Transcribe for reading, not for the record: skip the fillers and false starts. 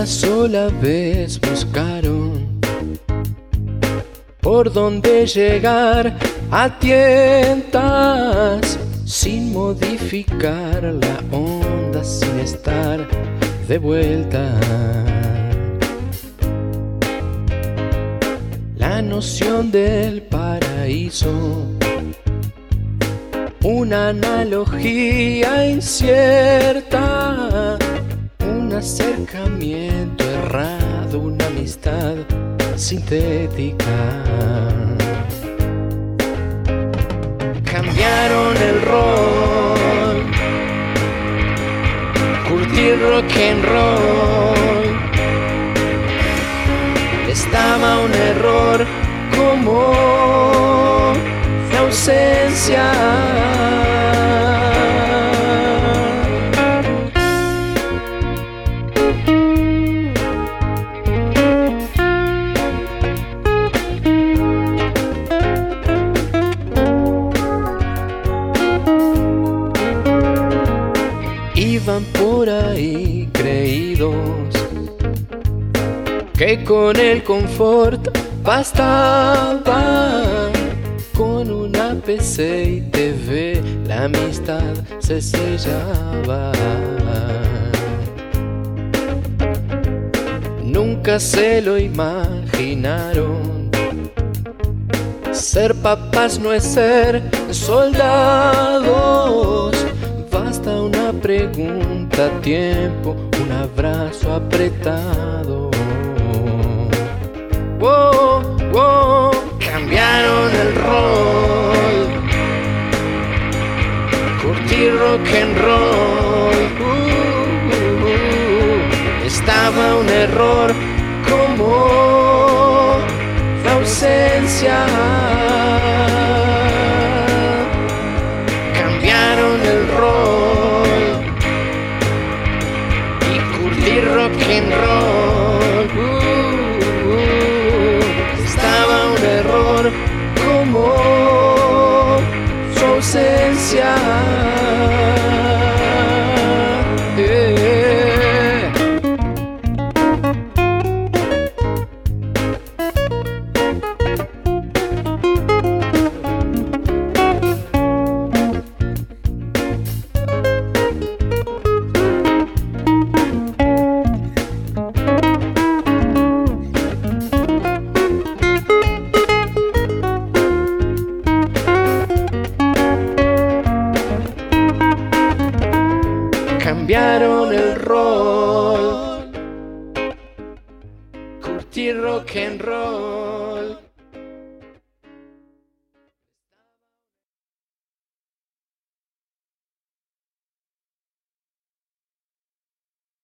sola vez buscaron por dónde llegar a tientas, sin modificar la onda, sin estar de vuelta. La noción del paraíso, una analogía incierta, un acercamiento errado, una amistad sintética. Cambiaron el rol, curtir rock and roll. Estaba un error como la ausencia. Iban por ahí creídos que con el confort bastaba, con una PC y TV la amistad se sellaba. Nunca se lo imaginaron, ser papás no es ser soldados. Basta una pregunta, tiempo, un abrazo apretado. Wow, wow, cambiaron el rol, curtir rock and roll. Estaba un error como la ausencia. Cambiaron el rol y curtir rock and roll. Estaba un error como su ausencia. Cambiaron el rol, curtir rock and roll.